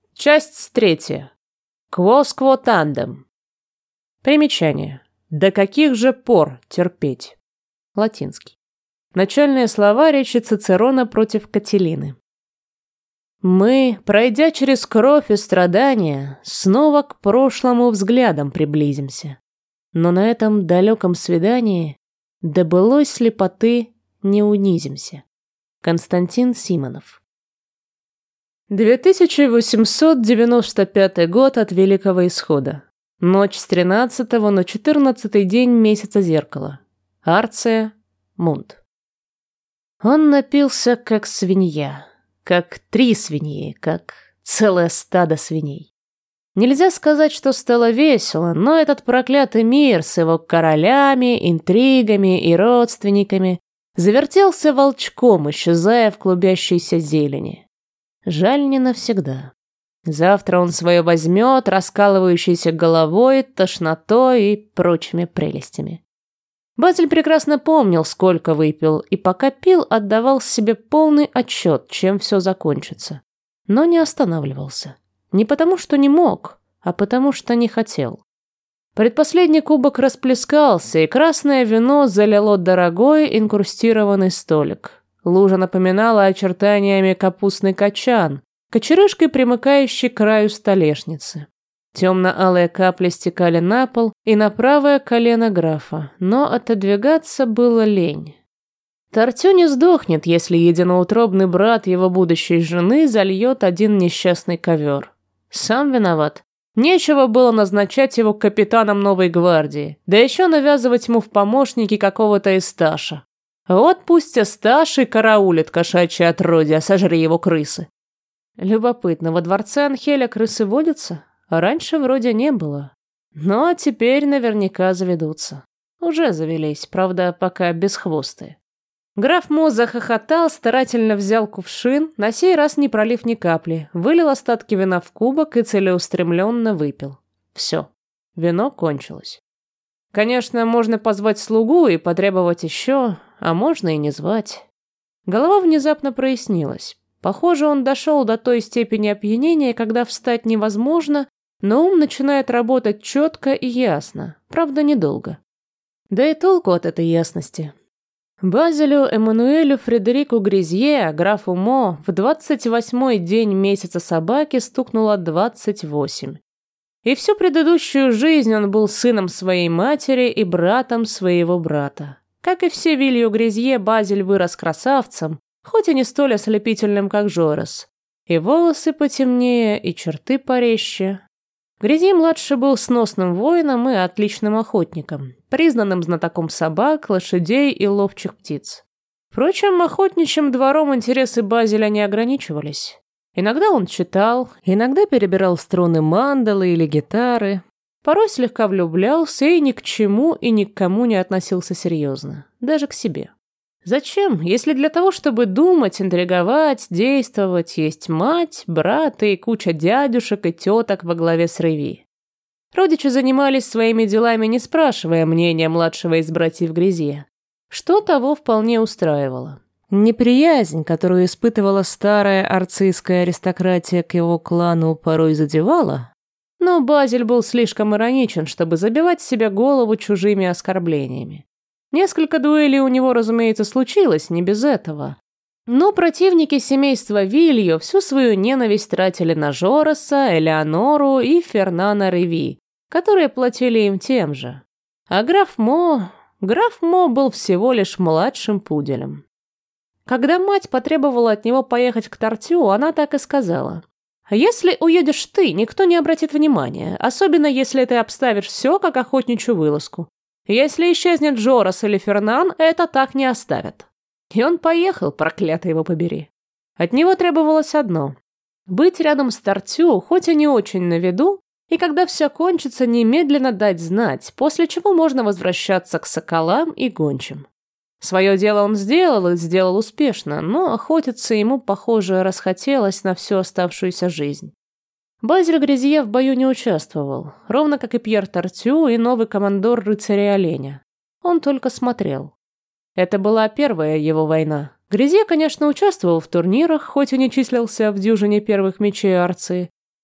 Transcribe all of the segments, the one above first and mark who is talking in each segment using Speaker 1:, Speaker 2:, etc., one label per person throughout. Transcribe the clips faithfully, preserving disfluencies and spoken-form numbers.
Speaker 1: Часть третья. Quos tandem. Примечание. До каких же пор терпеть? Латинский. Начальные слова речи Цицерона против Катилины. Мы, пройдя через кровь и страдания, снова к прошлому взглядом приблизимся. Но на этом далеком свидании до былой слепоты не унизимся. Константин Симонов. две тысячи восемьсот девяносто пятый год от Великого Исхода. Ночь с тринадцатого на четырнадцатый день месяца зеркала. Арция, Мунт. Он напился, как свинья, как три свиньи, как целое стадо свиней. Нельзя сказать, что стало весело, но этот проклятый мир с его королями, интригами и родственниками завертелся волчком, исчезая в клубящейся зелени. Жаль, не навсегда. Завтра он свое возьмет, раскалывающейся головой, тошнотой и прочими прелестями. Базель прекрасно помнил, сколько выпил, и пока пил, отдавал себе полный отчет, чем все закончится. Но не останавливался. Не потому, что не мог, а потому, что не хотел. Предпоследний кубок расплескался, и красное вино залило дорогой инкрустированный столик. Лужа напоминала очертаниями капустный качан, кочерышкой примыкающей к краю столешницы. Темно-алые капли стекали на пол и на правое колено графа, но отодвигаться было лень. Тартю не сдохнет, если единоутробный брат его будущей жены зальет один несчастный ковер. Сам виноват. Нечего было назначать его капитаном новой гвардии, да еще навязывать ему в помощники какого-то Эсташа. Вот пусть Эсташ и караулит кошачье отродье, сожри его крысы. Любопытно, во дворце Анхеля крысы водятся? Раньше вроде не было. Но теперь наверняка заведутся. Уже завелись, правда, пока бесхвостые. Граф Мо захохотал, старательно взял кувшин, на сей раз не пролив ни капли, вылил остатки вина в кубок и целеустремленно выпил. Все, вино кончилось. Конечно, можно позвать слугу и потребовать еще, а можно и не звать. Голова внезапно прояснилась. Похоже, он дошел до той степени опьянения, когда встать невозможно, но ум начинает работать четко и ясно, правда, недолго. Да и толку от этой ясности. Базелю Эммануэлю Фредерику Гризье, графу Мо, в двадцать восьмой день месяца собаки стукнуло двадцать восемь. И всю предыдущую жизнь он был сыном своей матери и братом своего брата. Как и все Вилью Гризье, Базель вырос красавцем, хоть и не столь ослепительным, как Жорес. И волосы потемнее, и черты порезче. Гризье-младший был сносным воином и отличным охотником, признанным знатоком собак, лошадей и ловчих птиц. Впрочем, охотничьим двором интересы Базеля не ограничивались. Иногда он читал, иногда перебирал струны мандалы или гитары, порой слегка влюблялся и ни к чему и ни к кому не относился серьезно, даже к себе. Зачем, если для того, чтобы думать, интриговать, действовать, есть мать, брат и куча дядюшек и теток во главе с Реви? Родичи занимались своими делами, не спрашивая мнения младшего из братьев Гризье, что того вполне устраивало. Неприязнь, которую испытывала старая арцийская аристократия к его клану, порой задевала, но Базель был слишком ироничен, чтобы забивать себе голову чужими оскорблениями. Несколько дуэлей у него, разумеется, случилось, не без этого. Но противники семейства Вильо всю свою ненависть тратили на Жореса, Элеонору и Фернана Реви, которые платили им тем же. А граф Мо... Граф Мо был всего лишь младшим пуделем. Когда мать потребовала от него поехать к Тартю, она так и сказала: «Если уедешь ты, никто не обратит внимания, особенно если ты обставишь все, как охотничью вылазку. Если исчезнет Жорес или Фернан, это так не оставят». И он поехал, проклятый его побери. От него требовалось одно — быть рядом с Тартю, хоть и не очень на виду, и когда все кончится, немедленно дать знать, после чего можно возвращаться к соколам и гончим. Свое дело он сделал и сделал успешно, но охотиться ему, похоже, расхотелось на всю оставшуюся жизнь. Базель Гризье в бою не участвовал, ровно как и Пьер Тартю и новый командор рыцаря Оленя. Он только смотрел. Это была первая его война. Гризье, конечно, участвовал в турнирах, хоть и не числился в дюжине первых мечей Арции,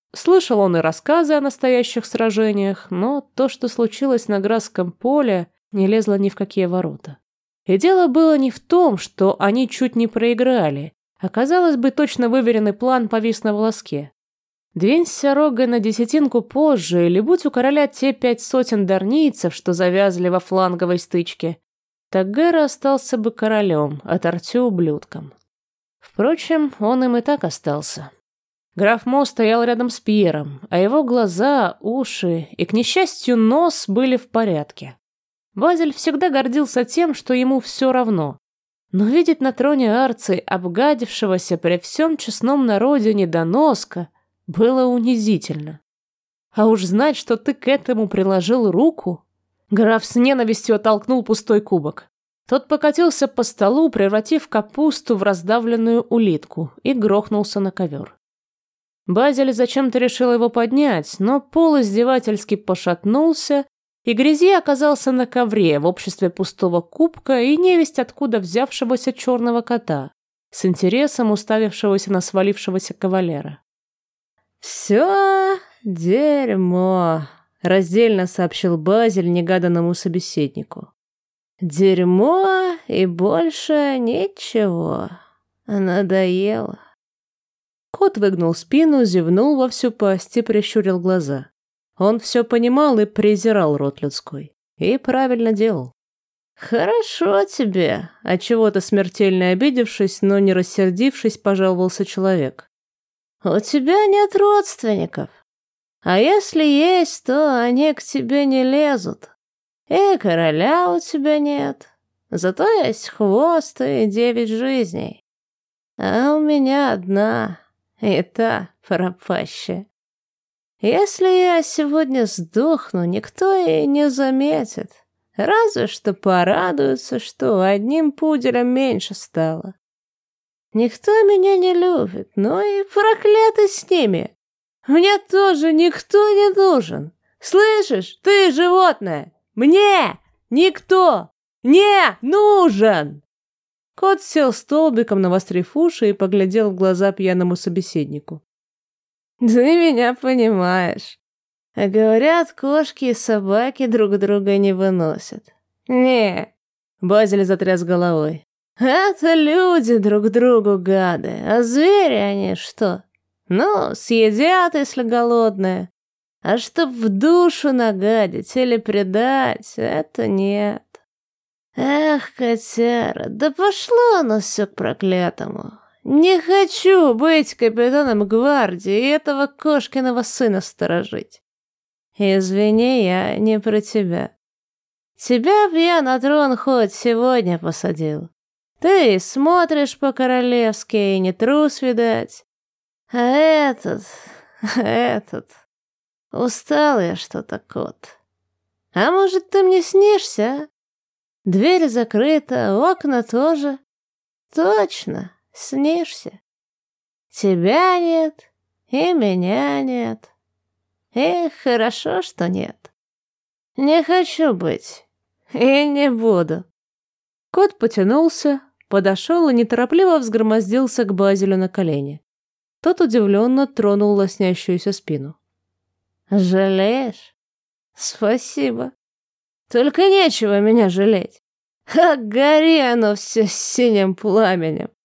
Speaker 1: Слышал он и рассказы о настоящих сражениях, но то, что случилось на Грасском поле, не лезло ни в какие ворота. И дело было не в том, что они чуть не проиграли, а, казалось бы, точно выверенный план повис на волоске. Двинься Рогой на десятинку позже, или будь у короля те пять сотен дарнийцев, что завязли во фланговой стычке, так Гэра остался бы королем, а Тортю — ублюдком. Впрочем, он им и так остался. Граф Мо стоял рядом с Пьером, а его глаза, уши и, к несчастью, нос были в порядке. Базель всегда гордился тем, что ему все равно. Но видеть на троне Арции обгадившегося при всем честном народе недоноска было унизительно. А уж знать, что ты к этому приложил руку... Граф с ненавистью оттолкнул пустой кубок. Тот покатился по столу, превратив капусту в раздавленную улитку, и грохнулся на ковер. Базель зачем-то решил его поднять, но пол издевательски пошатнулся, и Грязи оказался на ковре в обществе пустого кубка и невесть откуда взявшегося черного кота, с интересом уставившегося на свалившегося кавалера. «Все дерьмо», — раздельно сообщил Базель негаданному собеседнику. «Дерьмо и больше ничего. Надоело». Кот выгнул спину, зевнул во всю пасть и прищурил глаза. Он все понимал и презирал род людской. И правильно делал. «Хорошо тебе», — отчего-то смертельно обидевшись, но не рассердившись, пожаловался человек. «У тебя нет родственников. А если есть, то они к тебе не лезут. И короля у тебя нет. Зато есть хвост и девять жизней. А у меня одна, и та пропащая. Если я сегодня сдохну, никто и не заметит. Разве что порадуются, что одним пуделем меньше стало. Никто меня не любит, но и проклятый с ними. Мне тоже никто не нужен. Слышишь, ты животное? Мне никто не нужен!» Кот сел столбиком, навострив уши, и поглядел в глаза пьяному собеседнику. «Ты меня понимаешь. А говорят, кошки и собаки друг друга не выносят. Не, Базель затряс головой. Это люди друг другу гады, а звери они что? Ну, съедят, если голодные. А чтоб в душу нагадить или предать, это нет. Эх, котяра, да пошло оно все к проклятому. Не хочу быть капитаном гвардии и этого кошкиного сына сторожить. Извини, я не про тебя. Тебя б я на трон хоть сегодня посадил. Ты смотришь по-королевски и не трус, видать. А этот, этот... Устал я что-то, кот. А может, ты мне снишься, а? Дверь закрыта, окна тоже. Точно, снишься. Тебя нет, и меня нет. И хорошо, что нет. Не хочу быть, и не буду. Кот потянулся, подошел и неторопливо взгромоздился к Базелю на колени. Тот удивленно тронул лоснящуюся спину. «Жалеешь? Спасибо. Только нечего меня жалеть. А гори оно все синим пламенем.